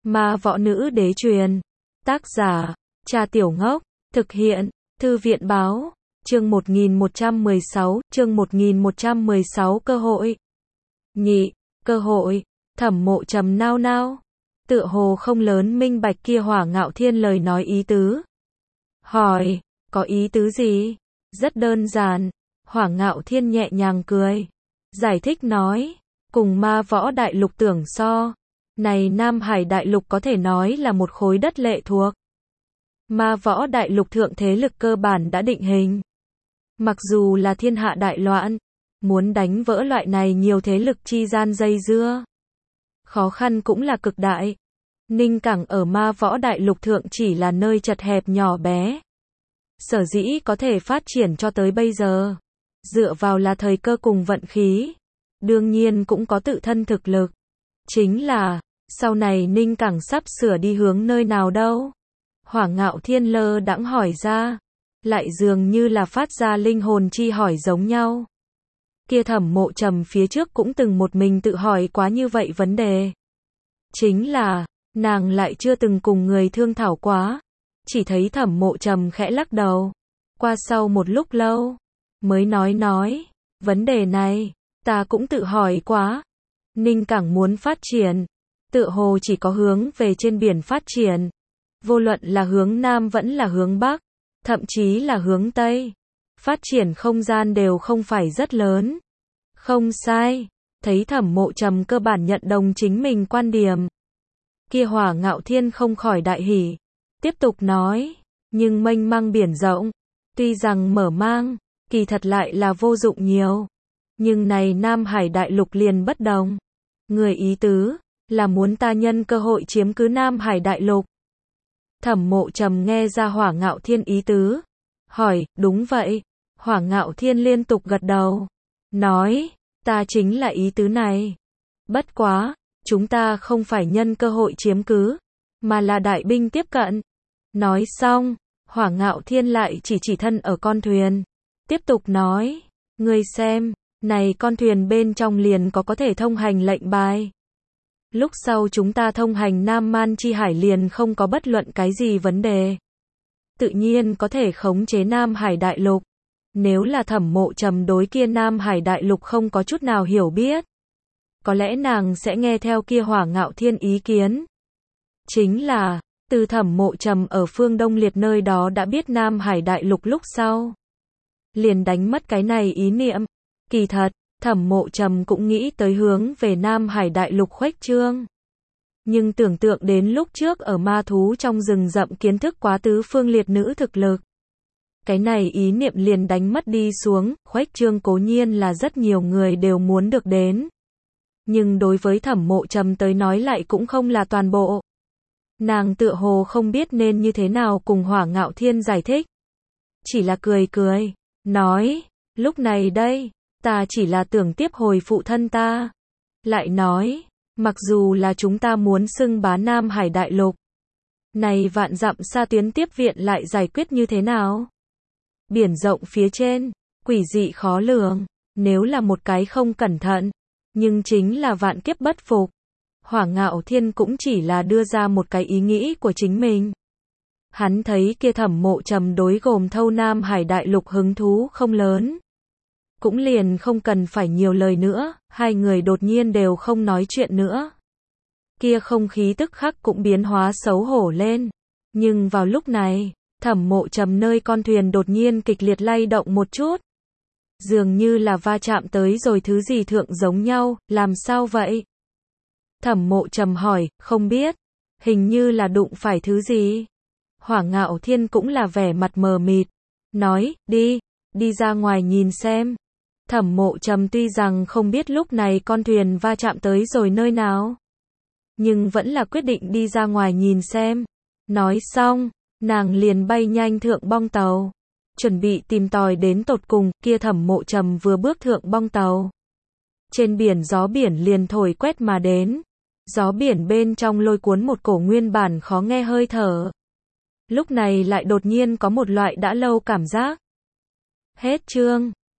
Ma võ nữ đế truyền. Tác giả, Trà Tiểu Ngốc. Thực hiện, Thư viện báo. Chương 1116, cơ hội. Nhị, cơ hội. Thẩm Mộ Trầm nao nao. Tựa hồ không lớn minh bạch kia Hỏa Ngạo Thiên lời nói ý tứ. Hỏi, có ý tứ gì? Rất đơn giản. Hỏa Ngạo Thiên nhẹ nhàng cười. Giải thích nói, cùng ma võ đại lục tưởng so. Này Nam Hải đại lục có thể nói là một khối đất lệ thuộc. Ma võ đại lục thượng thế lực cơ bản đã định hình. Mặc dù là thiên hạ đại loạn, muốn đánh vỡ loại này nhiều thế lực chi gian dây dưa, khó khăn cũng là cực đại. Ninh Cảng ở ma võ đại lục thượng chỉ là nơi chật hẹp nhỏ bé. Sở dĩ có thể phát triển cho tới bây giờ, dựa vào là thời cơ cùng vận khí. Đương nhiên cũng có tự thân thực lực. Chính là, sau này Ninh Cảng sắp sửa đi hướng nơi nào đâu? Hỏa Ngạo Thiên lơ đãng hỏi ra, lại dường như là phát ra linh hồn chi hỏi giống nhau. Kia Thẩm Mộ Trầm phía trước cũng từng một mình tự hỏi quá như vậy vấn đề. Chính là, nàng lại chưa từng cùng người thương thảo quá. Chỉ thấy Thẩm Mộ Trầm khẽ lắc đầu. Qua sau một lúc lâu, mới nói, vấn đề này, ta cũng tự hỏi quá. Ninh Cảng muốn phát triển, tựa hồ chỉ có hướng về trên biển phát triển. Vô luận là hướng Nam vẫn là hướng Bắc, thậm chí là hướng Tây. Phát triển không gian đều không phải rất lớn. Không sai, thấy Thẩm Mộ Trầm cơ bản nhận đồng chính mình quan điểm. Kia Hỏa Ngạo Thiên không khỏi đại hỉ. Tiếp tục nói, nhưng mênh mang biển rộng, tuy rằng mở mang, kỳ thật lại là vô dụng nhiều. Nhưng này Nam Hải đại lục liền bất đồng. Người ý tứ, là muốn ta nhân cơ hội chiếm cứ Nam Hải đại lục. Thẩm Mộ Trầm nghe ra Hỏa Ngạo Thiên ý tứ. Hỏi, đúng vậy. Hỏa Ngạo Thiên liên tục gật đầu. Nói, ta chính là ý tứ này. Bất quá, chúng ta không phải nhân cơ hội chiếm cứ, mà là đại binh tiếp cận. Nói xong, Hỏa Ngạo Thiên lại chỉ thân ở con thuyền. Tiếp tục nói, ngươi xem, này con thuyền bên trong liền có thể thông hành lệnh bài. Lúc sau chúng ta thông hành Nam Man Chi Hải liền không có bất luận cái gì vấn đề. Tự nhiên có thể khống chế Nam Hải đại lục. Nếu là Thẩm Mộ Trầm đối kia Nam Hải đại lục không có chút nào hiểu biết, có lẽ nàng sẽ nghe theo kia Hỏa Ngạo Thiên ý kiến. Chính là, từ Thẩm Mộ Trầm ở phương Đông Liệt nơi đó đã biết Nam Hải đại lục lúc sau, liền đánh mất cái này ý niệm. Kỳ thật, Thẩm Mộ Trầm cũng nghĩ tới hướng về Nam Hải đại lục khuếch trương. Nhưng tưởng tượng đến lúc trước ở ma thú trong rừng rậm kiến thức quá tứ phương liệt nữ thực lực, cái này ý niệm liền đánh mất đi xuống. Khuếch trương cố nhiên là rất nhiều người đều muốn được đến, nhưng đối với Thẩm Mộ Trầm tới nói lại cũng không là toàn bộ. Nàng tựa hồ không biết nên như thế nào cùng Hỏa Ngạo Thiên giải thích. Chỉ là cười, nói, lúc này đây, ta chỉ là tưởng tiếp hồi phụ thân ta. Lại nói, mặc dù là chúng ta muốn xưng bá Nam Hải đại lục, này vạn dặm xa tuyến tiếp viện lại giải quyết như thế nào? Biển rộng phía trên, quỷ dị khó lường, nếu là một cái không cẩn thận, nhưng chính là vạn kiếp bất phục. Hỏa Ngạo Thiên cũng chỉ là đưa ra một cái ý nghĩ của chính mình. Hắn thấy kia Thẩm Mộ Trầm đối gồm thâu Nam Hải đại lục hứng thú không lớn. Cũng liền không cần phải nhiều lời nữa, hai người đột nhiên đều không nói chuyện nữa. Kia không khí tức khắc cũng biến hóa xấu hổ lên. Nhưng vào lúc này, Thẩm Mộ Trầm nơi con thuyền đột nhiên kịch liệt lay động một chút. Dường như là va chạm tới rồi thứ gì thượng giống nhau, làm sao vậy? Thẩm Mộ Trầm hỏi, không biết, hình như là đụng phải thứ gì. Hỏa Ngạo Thiên cũng là vẻ mặt mờ mịt, nói, đi ra ngoài nhìn xem. Thẩm Mộ Trầm tuy rằng không biết lúc này con thuyền va chạm tới rồi nơi nào, nhưng vẫn là quyết định đi ra ngoài nhìn xem. Nói xong, nàng liền bay nhanh thượng bong tàu, chuẩn bị tìm tòi đến tột cùng. Kia Thẩm Mộ Trầm vừa bước thượng bong tàu, trên biển gió biển liền thổi quét mà đến. Gió biển bên trong lôi cuốn một cổ nguyên bản khó nghe hơi thở. Lúc này lại đột nhiên có một loại đã lâu cảm giác. Hết chương.